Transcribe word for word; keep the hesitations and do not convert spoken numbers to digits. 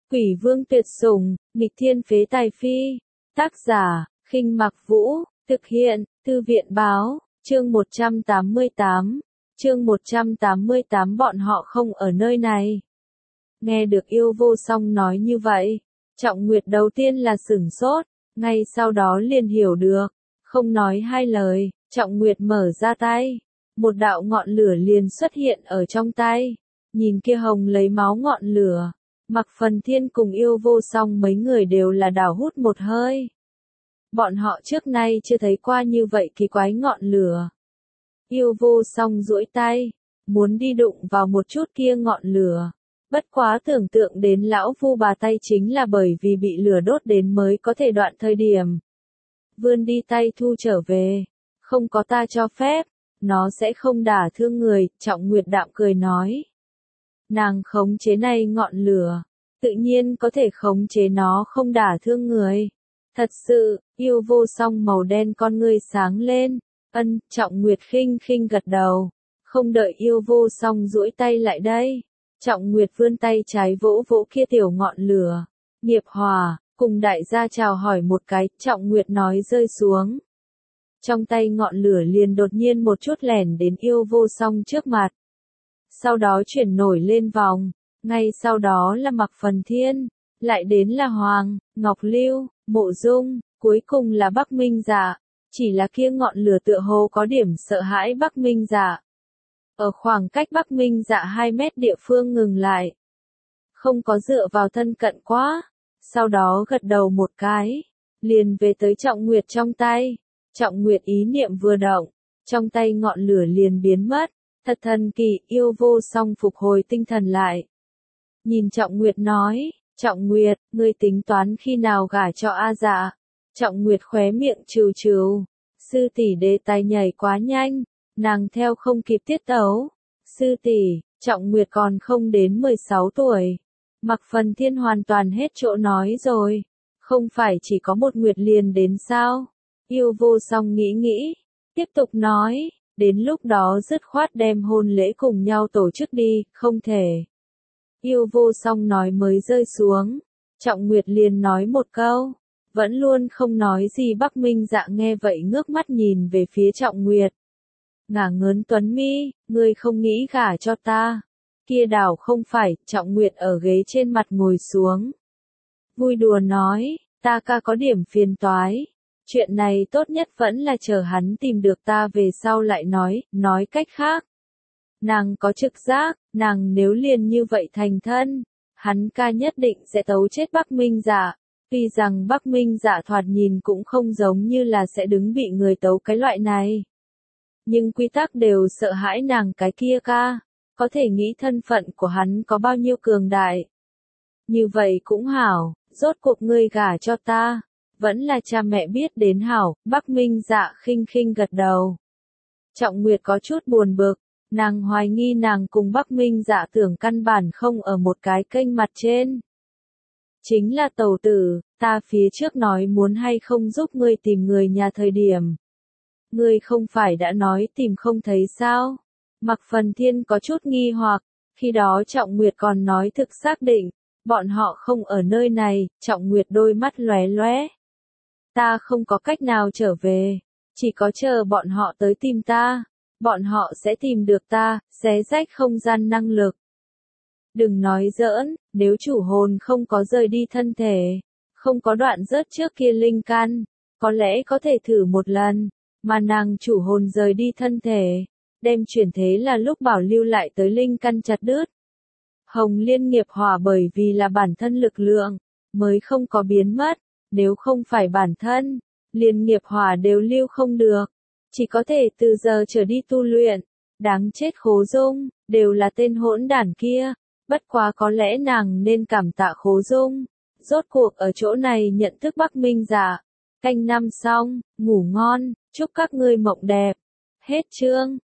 Quỷ vương tuyệt sủng, nghịch thiên phế tài phi. Tác giả, Khinh Mặc Vũ, thực hiện, Thư viện báo, chương một trăm tám mươi tám. Chương một trăm tám mươi tám bọn họ không ở nơi này. Nghe được Yêu Vô Song nói như vậy, Trọng Nguyệt đầu tiên là sửng sốt, ngay sau đó liền hiểu được, không nói hai lời, Trọng Nguyệt mở ra tay, một đạo ngọn lửa liền xuất hiện ở trong tay, nhìn kia hồng lấy máu ngọn lửa, Mạc Phần Thiên cùng Yêu Vô Song mấy người đều là đảo hút một hơi. Bọn họ trước nay chưa thấy qua như vậy kỳ quái ngọn lửa. Yêu Vô Song duỗi tay, muốn đi đụng vào một chút kia ngọn lửa. Bất quá tưởng tượng đến lão phu bà tay chính là bởi vì bị lửa đốt đến mới có thể đoạn thời điểm. Vươn đi tay thu trở về. Không có ta cho phép, nó sẽ không đả thương người, Trọng Nguyệt đạm cười nói. Nàng khống chế này ngọn lửa, tự nhiên có thể khống chế nó không đả thương người. Thật sự, Yêu Vô Song màu đen con ngươi sáng lên, ân, Trọng Nguyệt khinh khinh gật đầu. Không đợi Yêu Vô Song duỗi tay lại đây. Trọng Nguyệt vươn tay trái vỗ vỗ kia tiểu ngọn lửa. Nghiệp hòa, cùng đại gia chào hỏi một cái, Trọng Nguyệt nói rơi xuống. Trong tay ngọn lửa liền đột nhiên một chút lẻn đến Yêu Vô Song trước mặt. Sau đó chuyển nổi lên vòng, ngay sau đó là Mạc Phần Thiên, lại đến là Hoàng, Ngọc Lưu, Mộ Dung, cuối cùng là Bắc Minh Dạ. Chỉ là kia ngọn lửa tựa hồ có điểm sợ hãi Bắc Minh Dạ. Ở khoảng cách Bắc Minh Dạ hai mét địa phương ngừng lại. Không có dựa vào thân cận quá. Sau đó gật đầu một cái. Liền về tới Trọng Nguyệt trong tay. Trọng Nguyệt ý niệm vừa động. Trong tay ngọn lửa liền biến mất. Thật thần kỳ, Yêu Vô Song phục hồi tinh thần lại. Nhìn Trọng Nguyệt nói. Trọng Nguyệt, ngươi tính toán khi nào gả cho A Dạ. Trọng Nguyệt khóe miệng trừ trừ. Sư tỷ đề tài nhảy quá nhanh. Nàng theo không kịp tiết tấu. Sư tỷ, Trọng Nguyệt còn không đến mười sáu tuổi. Mạc Phần Thiên hoàn toàn hết chỗ nói rồi. Không phải chỉ có một Nguyệt liền đến sao? Yêu Vô Song nghĩ nghĩ. Tiếp tục nói. Đến lúc đó dứt khoát đem hôn lễ cùng nhau tổ chức đi, không thể. Yêu Vô Song nói mới rơi xuống. Trọng Nguyệt liền nói một câu. Vẫn luôn không nói gì. Bắc Minh Dạ nghe vậy ngước mắt nhìn về phía Trọng Nguyệt. Ngả ngớn tuấn mi, ngươi không nghĩ gả cho ta. Kia đảo không phải, Trọng Nguyệt ở ghế trên mặt ngồi xuống. Vui đùa nói, ta ca có điểm phiền toái. Chuyện này tốt nhất vẫn là chờ hắn tìm được ta về sau lại nói, nói cách khác. Nàng có trực giác, nàng nếu liền như vậy thành thân, hắn ca nhất định sẽ tấu chết Bắc Minh Dạ. Tuy rằng Bắc Minh Dạ thoạt nhìn cũng không giống như là sẽ đứng bị người tấu cái loại này. Nhưng quy tắc đều sợ hãi nàng cái kia ca, có thể nghĩ thân phận của hắn có bao nhiêu cường đại. Như vậy cũng hảo, rốt cuộc ngươi gả cho ta, vẫn là cha mẹ biết đến hảo, Bắc Minh Dạ khinh khinh gật đầu. Trọng Nguyệt có chút buồn bực, nàng hoài nghi nàng cùng Bắc Minh Dạ tưởng căn bản không ở một cái kênh mặt trên. Chính là tẩu tử, ta phía trước nói muốn hay không giúp ngươi tìm người nhà thời điểm. Ngươi không phải đã nói tìm không thấy sao? Mạc Phần Thiên có chút nghi hoặc, khi đó Trọng Nguyệt còn nói thực xác định, bọn họ không ở nơi này, Trọng Nguyệt đôi mắt lóe lóe. Ta không có cách nào trở về, chỉ có chờ bọn họ tới tìm ta, bọn họ sẽ tìm được ta, xé rách không gian năng lực. Đừng nói giỡn, nếu chủ hồn không có rời đi thân thể, không có đoạn rớt trước kia linh căn, có lẽ có thể thử một lần. Mà nàng chủ hồn rời đi thân thể, đem chuyển thế là lúc bảo lưu lại tới linh căn chặt đứt. Hồng Liên nghiệp hỏa bởi vì là bản thân lực lượng, mới không có biến mất, nếu không phải bản thân, liền nghiệp hỏa đều lưu không được, chỉ có thể từ giờ trở đi tu luyện, đáng chết Khố Dung, đều là tên hỗn đản kia, bất quá có lẽ nàng nên cảm tạ Khố Dung, rốt cuộc ở chỗ này nhận thức Bắc Minh Dạ. Canh năm xong, ngủ ngon, chúc các ngươi mộng đẹp. Hết chương.